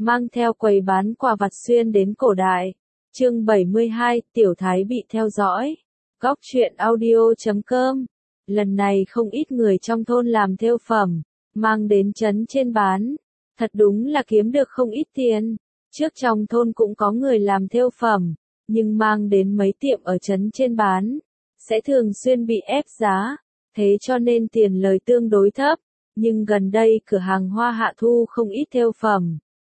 mang theo quầy bán quà vặt xuyên đến cổ đại. Chương 72, Tiểu Thái bị theo dõi. Góc truyện audio.com. Lần này không ít người trong thôn làm thêu phẩm, mang đến trấn trên bán. Thật đúng là kiếm được không ít tiền. Trước trong thôn cũng có người làm thêu phẩm, nhưng mang đến mấy tiệm ở trấn trên bán, sẽ thường xuyên bị ép giá, thế cho nên tiền lời tương đối thấp. Nhưng gần đây cửa hàng Hoa Hạ thu không ít thêu phẩm.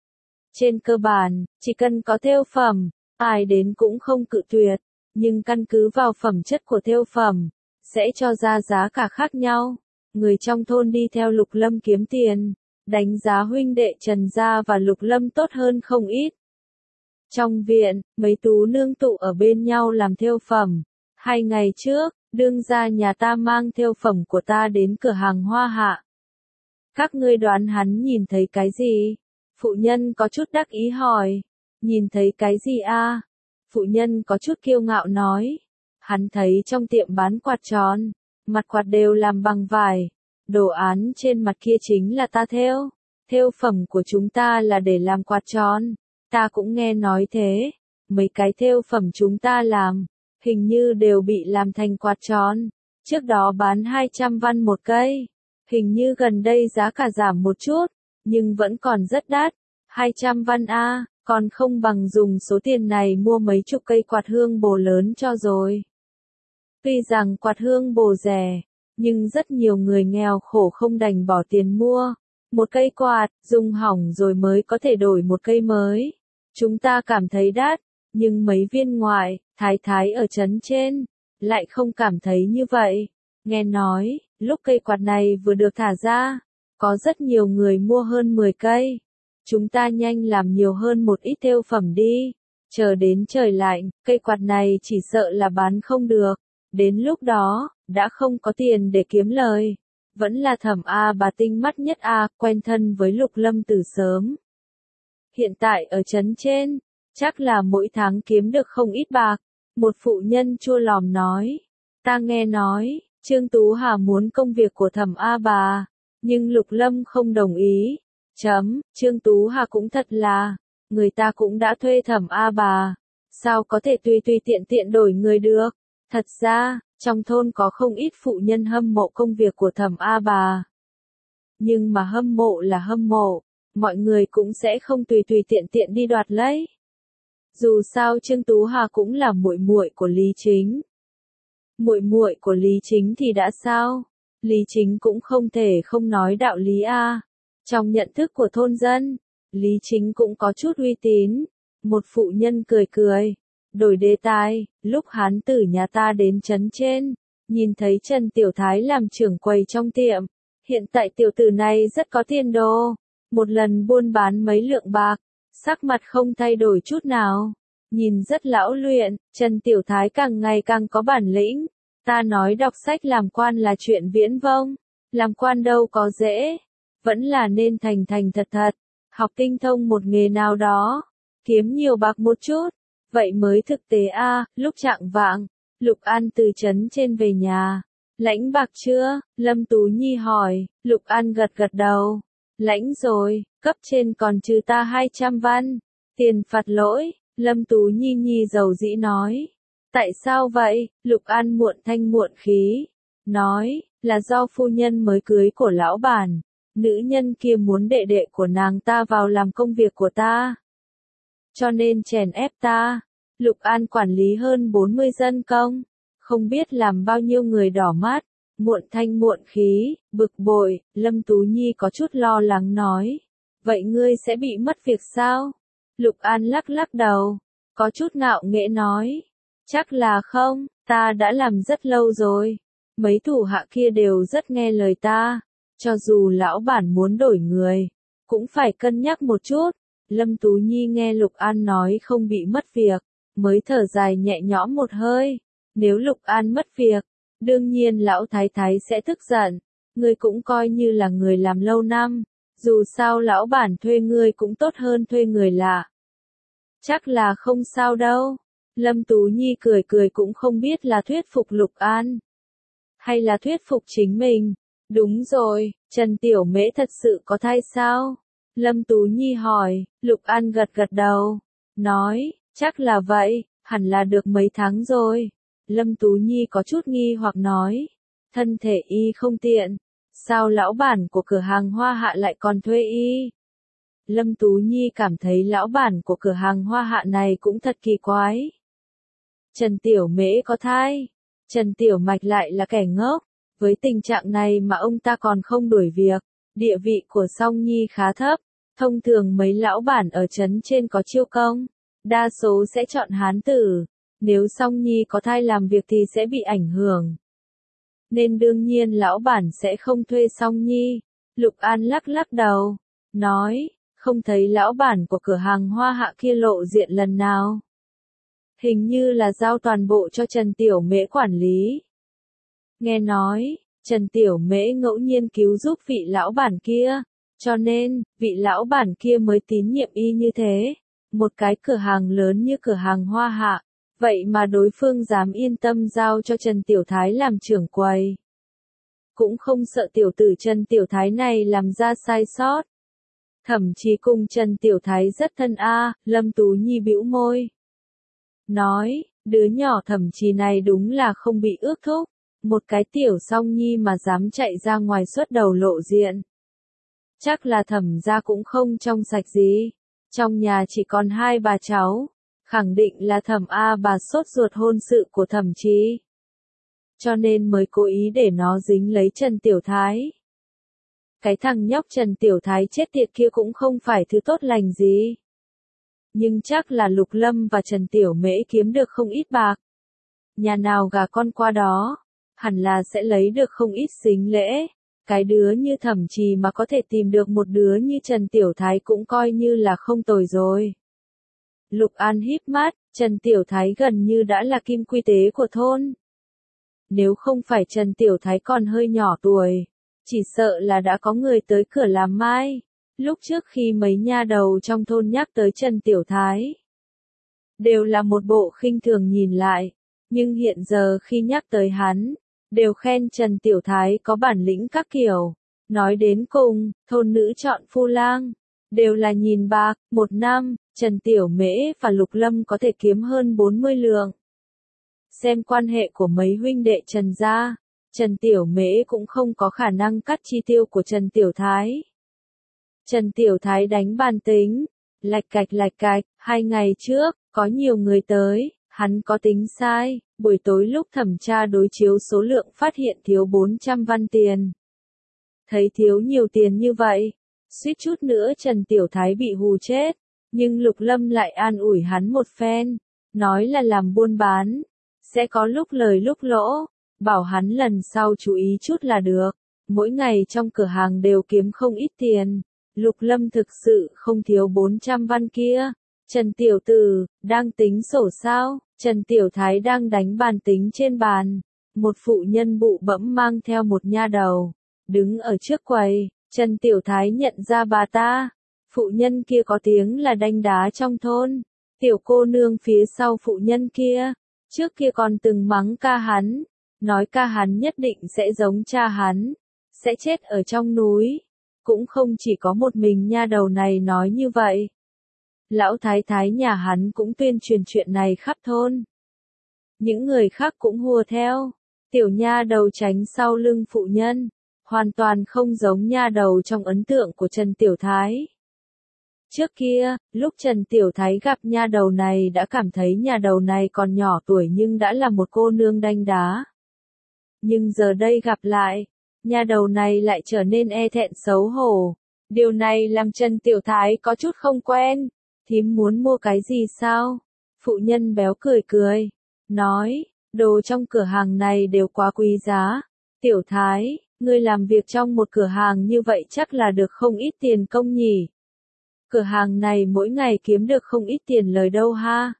Trên cơ bản, chỉ cần có thêu phẩm, ai đến cũng không cự tuyệt, nhưng căn cứ vào phẩm chất của thêu phẩm, sẽ cho ra giá cả khác nhau. Người trong thôn đi theo Lục Lâm kiếm tiền, đánh giá huynh đệ Trần Gia và Lục Lâm tốt hơn không ít. Trong viện, mấy tú nương tụ ở bên nhau làm thêu phẩm. 2 ngày trước, đương gia nhà ta mang thêu phẩm của ta đến cửa hàng Hoa Hạ. Các ngươi đoán hắn nhìn thấy cái gì? Phụ nhân có chút đắc ý hỏi. Nhìn thấy cái gì a? Phụ nhân có chút kiêu ngạo nói. Hắn thấy trong tiệm bán quạt tròn, mặt quạt đều làm bằng vải. Đồ án trên mặt kia chính là ta thêu. Thêu phẩm của chúng ta là để làm quạt tròn. Ta cũng nghe nói thế. Mấy cái thêu phẩm chúng ta làm, hình như đều bị làm thành quạt tròn. Trước đó bán 200 văn một cây. Hình như gần đây giá cả giảm một chút, nhưng vẫn còn rất đắt. 200 văn a, còn không bằng dùng số tiền này mua mấy chục cây quạt hương bồ lớn cho rồi. Tuy rằng quạt hương bồ rẻ, nhưng rất nhiều người nghèo khổ không đành bỏ tiền mua. Một cây quạt, dùng hỏng rồi mới có thể đổi một cây mới. Chúng ta cảm thấy đắt, nhưng mấy viên ngoại, thái ở trấn trên, lại không cảm thấy như vậy. Nghe nói, lúc cây quạt này vừa được thả ra, có rất nhiều người mua hơn 10 cây. Chúng ta nhanh làm nhiều hơn một ít thêu phẩm đi. Chờ đến trời lạnh, cây quạt này chỉ sợ là bán không được. Đến lúc đó, đã không có tiền để kiếm lời. Vẫn là Thẩm A bà tinh mắt nhất A, quen thân với Lục Lâm từ sớm. Hiện tại ở trấn trên, chắc là mỗi tháng kiếm được không ít bạc. Một phụ nhân chua lòm nói. Ta nghe nói, Trương Tú Hà muốn công việc của Thẩm A bà, nhưng Lục Lâm không đồng ý. Trương Tú Hà cũng thật là, người ta cũng đã thuê Thẩm A bà, sao có thể tùy tiện đổi người được. Thật ra, trong thôn có không ít phụ nhân hâm mộ công việc của Thẩm A bà. Nhưng mà hâm mộ là hâm mộ, mọi người cũng sẽ không tùy tiện đi đoạt lấy. Dù sao Trương Tú Hà cũng là muội muội của Lý Chính. Muội muội của Lý Chính thì đã sao? Lý Chính cũng không thể không nói đạo lý a. Trong nhận thức của thôn dân, Lý Chính cũng có chút uy tín. Một phụ nhân cười, đổi đề tài, lúc hắn từ nhà ta đến trấn trên, nhìn thấy Trần Tiểu Thái làm trưởng quầy trong tiệm. Hiện tại tiểu tử này rất có tiền đồ, một lần buôn bán mấy lượng bạc, sắc mặt không thay đổi chút nào. Nhìn rất lão luyện, Trần Tiểu Thái càng ngày càng có bản lĩnh. Ta nói đọc sách làm quan là chuyện viễn vông, làm quan đâu có dễ, vẫn là nên thành thật, học tinh thông một nghề nào đó, kiếm nhiều bạc một chút, vậy mới thực tế a. Lúc chạng vạng, Lục An từ trấn trên về nhà, lãnh bạc chưa? Lâm Tú Nhi hỏi. Lục An gật đầu, lãnh rồi, cấp trên còn trừ ta 200 văn, tiền phạt lỗi. Lâm Tú Nhi dầu dĩ nói. Tại sao vậy? Lục An muộn thanh muộn khí. Nói, là do phu nhân mới cưới của lão bản. Nữ nhân kia muốn đệ đệ của nàng ta vào làm công việc của ta. Cho nên chèn ép ta. Lục An quản lý hơn 40 dân công. Không biết làm bao nhiêu người đỏ mắt. Muộn thanh muộn khí, bực bội, Lâm Tú Nhi có chút lo lắng nói. Vậy ngươi sẽ bị mất việc sao? Lục An lắc đầu, có chút ngạo nghễ nói. Chắc là không, ta đã làm rất lâu rồi. Mấy thủ hạ kia đều rất nghe lời ta. Cho dù lão bản muốn đổi người, cũng phải cân nhắc một chút. Lâm Tú Nhi nghe Lục An nói không bị mất việc, mới thở dài nhẹ nhõm một hơi. Nếu Lục An mất việc, đương nhiên lão thái sẽ tức giận. Ngươi cũng coi như là người làm lâu năm. Dù sao lão bản thuê ngươi cũng tốt hơn thuê người lạ. Chắc là không sao đâu. Lâm Tú Nhi cười cũng không biết là thuyết phục Lục An, hay là thuyết phục chính mình. Đúng rồi, Trần Tiểu Mễ thật sự có thai sao? Lâm Tú Nhi hỏi, Lục An gật gật đầu, nói, chắc là vậy, hẳn là được mấy tháng rồi. Lâm Tú Nhi có chút nghi hoặc nói, thân thể y không tiện, sao lão bản của cửa hàng Hoa Hạ lại còn thuê y? Lâm Tú Nhi cảm thấy lão bản của cửa hàng Hoa Hạ này cũng thật kỳ quái. Trần Tiểu Mễ có thai, Trần Tiểu Mạch lại là kẻ ngốc, với tình trạng này mà ông ta còn không đuổi việc, địa vị của Song Nhi khá thấp, thông thường mấy lão bản ở trấn trên có chiêu công, đa số sẽ chọn hán tử, nếu Song Nhi có thai làm việc thì sẽ bị ảnh hưởng. Nên đương nhiên lão bản sẽ không thuê Song Nhi. Lục An lắc lắc đầu, nói, không thấy lão bản của cửa hàng Hoa Hạ kia lộ diện lần nào. Hình như là giao toàn bộ cho Trần Tiểu Mễ quản lý. Nghe nói, Trần Tiểu Mễ ngẫu nhiên cứu giúp vị lão bản kia, cho nên, vị lão bản kia mới tín nhiệm y như thế. Một cái cửa hàng lớn như cửa hàng Hoa Hạ, vậy mà đối phương dám yên tâm giao cho Trần Tiểu Thái làm trưởng quầy. Cũng không sợ tiểu tử Trần Tiểu Thái này làm ra sai sót. Thậm chí cùng Trần Tiểu Thái rất thân Lâm Tú Nhi bĩu môi. Nói, đứa nhỏ Thẩm Trì này đúng là không bị ước thúc, một cái tiểu Song Nhi mà dám chạy ra ngoài xuất đầu lộ diện. Chắc là Thẩm gia cũng không trong sạch gì, trong nhà chỉ còn hai bà cháu, khẳng định là Thẩm bà sốt ruột hôn sự của Thẩm Trì. Cho nên mới cố ý để nó dính lấy Trần Tiểu Thái. Cái thằng nhóc Trần Tiểu Thái chết tiệt kia cũng không phải thứ tốt lành gì. Nhưng chắc là Lục Lâm và Trần Tiểu Mễ kiếm được không ít bạc. Nhà nào gà con qua đó, hẳn là sẽ lấy được không ít sính lễ. Cái đứa như Thẩm Trì mà có thể tìm được một đứa như Trần Tiểu Thái cũng coi như là không tồi rồi. Lục An híp mắt, Trần Tiểu Thái gần như đã là kim quy tế của thôn. Nếu không phải Trần Tiểu Thái còn hơi nhỏ tuổi, chỉ sợ là đã có người tới cửa làm mai. Lúc trước khi mấy nha đầu trong thôn nhắc tới Trần Tiểu Thái, đều là một bộ khinh thường nhìn lại, nhưng hiện giờ khi nhắc tới hắn, đều khen Trần Tiểu Thái có bản lĩnh các kiểu. Nói đến cùng, thôn nữ chọn phu lang, đều là nhìn bạc, một năm, Trần Tiểu Mễ và Lục Lâm có thể kiếm hơn 40 lượng. Xem quan hệ của mấy huynh đệ Trần gia, Trần Tiểu Mễ cũng không có khả năng cắt chi tiêu của Trần Tiểu Thái. Trần Tiểu Thái đánh bàn tính, lạch cạch, 2 ngày trước, có nhiều người tới, hắn có tính sai, buổi tối lúc thẩm tra đối chiếu số lượng phát hiện thiếu 400 văn tiền. Thấy thiếu nhiều tiền như vậy, suýt chút nữa Trần Tiểu Thái bị hù chết, nhưng Lục Lâm lại an ủi hắn một phen, nói là làm buôn bán, sẽ có lúc lời lúc lỗ, bảo hắn lần sau chú ý chút là được, mỗi ngày trong cửa hàng đều kiếm không ít tiền. Lục Lâm thực sự không thiếu 400 văn kia. Trần Tiểu Tử, đang tính sổ sao? Trần Tiểu Thái đang đánh bàn tính trên bàn. Một phụ nhân bụ bẫm mang theo một nha đầu, đứng ở trước quầy. Trần Tiểu Thái nhận ra bà ta. Phụ nhân kia có tiếng là đanh đá trong thôn. Tiểu cô nương phía sau phụ nhân kia, trước kia còn từng mắng ca hắn, nói ca hắn nhất định sẽ giống cha hắn, sẽ chết ở trong núi. Cũng không chỉ có một mình nha đầu này nói như vậy. Lão thái thái nhà hắn cũng tuyên truyền chuyện này khắp thôn. Những người khác cũng hùa theo. Tiểu nha đầu tránh sau lưng phụ nhân, hoàn toàn không giống nha đầu trong ấn tượng của Trần Tiểu Thái. Trước kia, lúc Trần Tiểu Thái gặp nha đầu này đã cảm thấy nha đầu này còn nhỏ tuổi nhưng đã là một cô nương đanh đá. Nhưng giờ đây gặp lại, nha đầu này lại trở nên e thẹn xấu hổ. Điều này làm Trần Tiểu Thái có chút không quen. Thím muốn mua cái gì sao? Phụ nhân béo cười, nói, đồ trong cửa hàng này đều quá quý giá. Tiểu Thái, ngươi làm việc trong một cửa hàng như vậy chắc là được không ít tiền công nhỉ? Cửa hàng này mỗi ngày kiếm được không ít tiền lời đâu ha?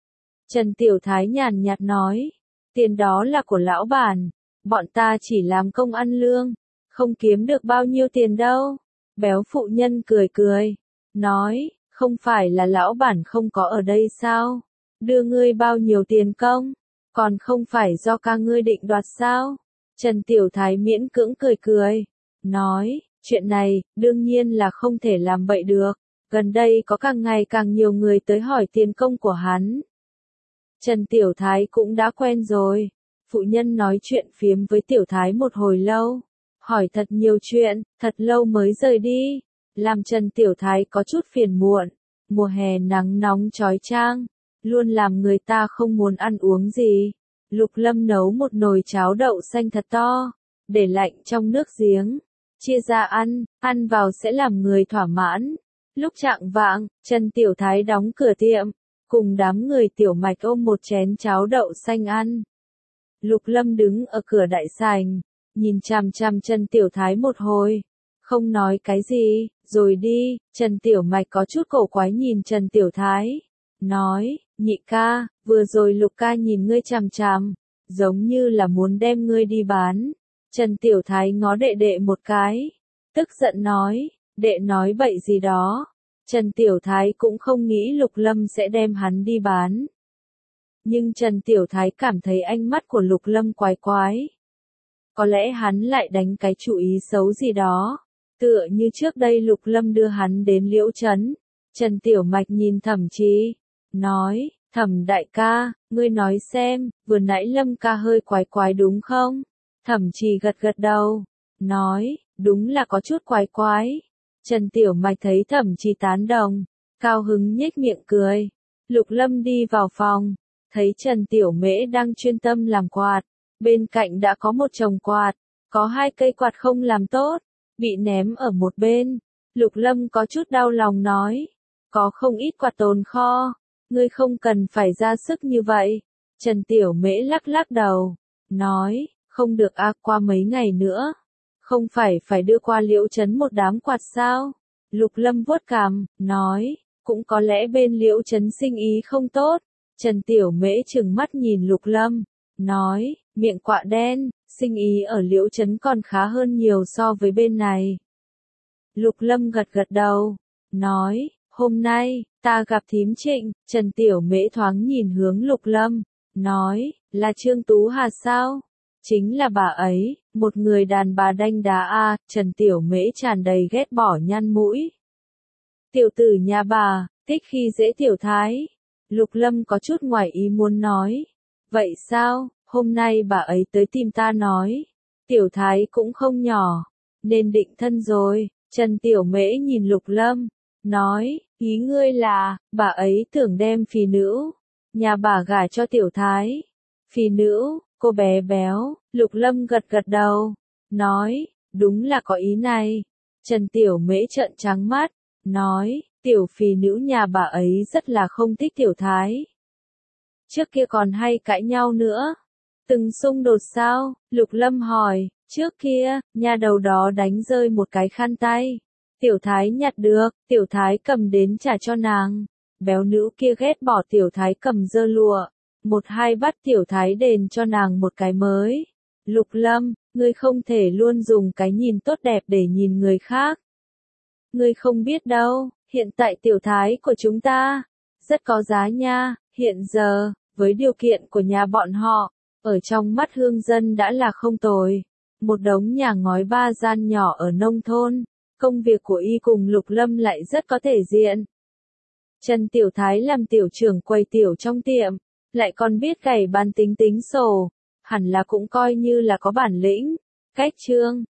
Trần Tiểu Thái nhàn nhạt nói, tiền đó là của lão bản. Bọn ta chỉ làm công ăn lương, không kiếm được bao nhiêu tiền đâu. Béo phụ nhân cười, nói, không phải là lão bản không có ở đây sao? Đưa ngươi bao nhiêu tiền công? Còn không phải do ca ngươi định đoạt sao? Trần Tiểu Thái miễn cưỡng cười, nói, Chuyện này, đương nhiên là không thể làm vậy được. Gần đây có càng ngày càng nhiều người tới hỏi tiền công của hắn. Trần Tiểu Thái cũng đã quen rồi. Phụ nhân nói chuyện phiếm với Tiểu Thái một hồi lâu. Hỏi thật nhiều chuyện, thật lâu mới rời đi. Làm Trần Tiểu Thái có chút phiền muộn. Mùa hè nắng nóng chói chang. Luôn làm người ta không muốn ăn uống gì. Lục Lâm nấu một nồi cháo đậu xanh thật to. Để lạnh trong nước giếng. Chia ra ăn vào sẽ làm người thỏa mãn. Lúc chạng vạng, Trần Tiểu Thái đóng cửa tiệm. Cùng đám người Tiểu Mạch ôm một chén cháo đậu xanh ăn. Lục Lâm đứng ở cửa đại sảnh, nhìn chằm chằm Trần Tiểu Thái một hồi, không nói cái gì, rồi đi. Trần Tiểu Mạch có chút cổ quái nhìn Trần Tiểu Thái, nói, nhị ca, vừa rồi Lục ca nhìn ngươi chằm chằm, giống như là muốn đem ngươi đi bán. Trần Tiểu Thái ngó đệ đệ một cái, tức giận nói, đệ nói bậy gì đó. Trần Tiểu Thái cũng không nghĩ Lục Lâm sẽ đem hắn đi bán. Nhưng Trần Tiểu Thái cảm thấy ánh mắt của Lục Lâm quái quái. Có lẽ hắn lại đánh cái chủ ý xấu gì đó. Tựa như trước đây Lục Lâm đưa hắn đến Liễu Trấn. Trần Tiểu Mạch nhìn Thẩm Trì, nói, Thẩm đại ca, ngươi nói xem, vừa nãy Lâm ca hơi quái quái đúng không? Thẩm Trì gật gật đầu, nói, đúng là có chút quái quái. Trần Tiểu Mạch thấy Thẩm Trì tán đồng, cao hứng nhếch miệng cười. Lục Lâm đi vào phòng, thấy Trần Tiểu Mễ đang chuyên tâm làm quạt, bên cạnh đã có một chồng quạt, có 2 cây quạt không làm tốt, bị ném ở một bên. Lục Lâm có chút đau lòng nói, có không ít quạt tồn kho, ngươi không cần phải ra sức như vậy. Trần Tiểu Mễ lắc lắc đầu, nói, không được qua mấy ngày nữa. Không phải đưa qua Liễu Trấn một đám quạt sao? Lục Lâm vuốt cằm, nói, cũng có lẽ bên Liễu Trấn sinh ý không tốt. Trần Tiểu Mễ trừng mắt nhìn Lục Lâm, nói, miệng quạ đen, sinh ý ở Liễu Trấn còn khá hơn nhiều so với bên này. Lục Lâm gật gật đầu, nói, hôm nay, ta gặp thím Trịnh. Trần Tiểu Mễ thoáng nhìn hướng Lục Lâm, nói, là Trương Tú Hà sao? Chính là bà ấy, một người đàn bà đanh đá Trần Tiểu Mễ tràn đầy ghét bỏ nhăn mũi. Tiểu tử nhà bà, thích khi dễ Tiểu Thái. Lục Lâm có chút ngoài ý muốn nói. Vậy sao, hôm nay bà ấy tới tìm ta nói. Tiểu Thái cũng không nhỏ, nên định thân rồi. Trần Tiểu Mễ nhìn Lục Lâm, nói, ý ngươi là, bà ấy tưởng đem phì nữ, nhà bà gả cho Tiểu Thái. Phì nữ, cô bé béo. Lục Lâm gật gật đầu, nói, đúng là có ý này. Trần Tiểu Mễ trợn trắng mắt, nói, tiểu phì nữ nhà bà ấy rất là không thích Tiểu Thái. Trước kia còn hay cãi nhau nữa. Từng xung đột sao? Lục Lâm hỏi, trước kia, nhà đầu đó đánh rơi một cái khăn tay. Tiểu Thái nhặt được, Tiểu Thái cầm đến trả cho nàng. Béo nữ kia ghét bỏ Tiểu Thái cầm dơ lụa. Một hai bắt Tiểu Thái đền cho nàng một cái mới. Lục Lâm, ngươi không thể luôn dùng cái nhìn tốt đẹp để nhìn người khác. Ngươi không biết đâu, hiện tại Tiểu Thái của chúng ta rất có giá nha. Hiện giờ, với điều kiện của nhà bọn họ, ở trong mắt hương dân đã là không tồi. Một đống nhà ngói 3 gian nhỏ ở nông thôn, công việc của y cùng Lục Lâm lại rất có thể diện. Trần Tiểu Thái làm tiểu trưởng quầy tiểu trong tiệm, lại còn biết cày bán tính sổ, hẳn là cũng coi như là có bản lĩnh. Cách Trương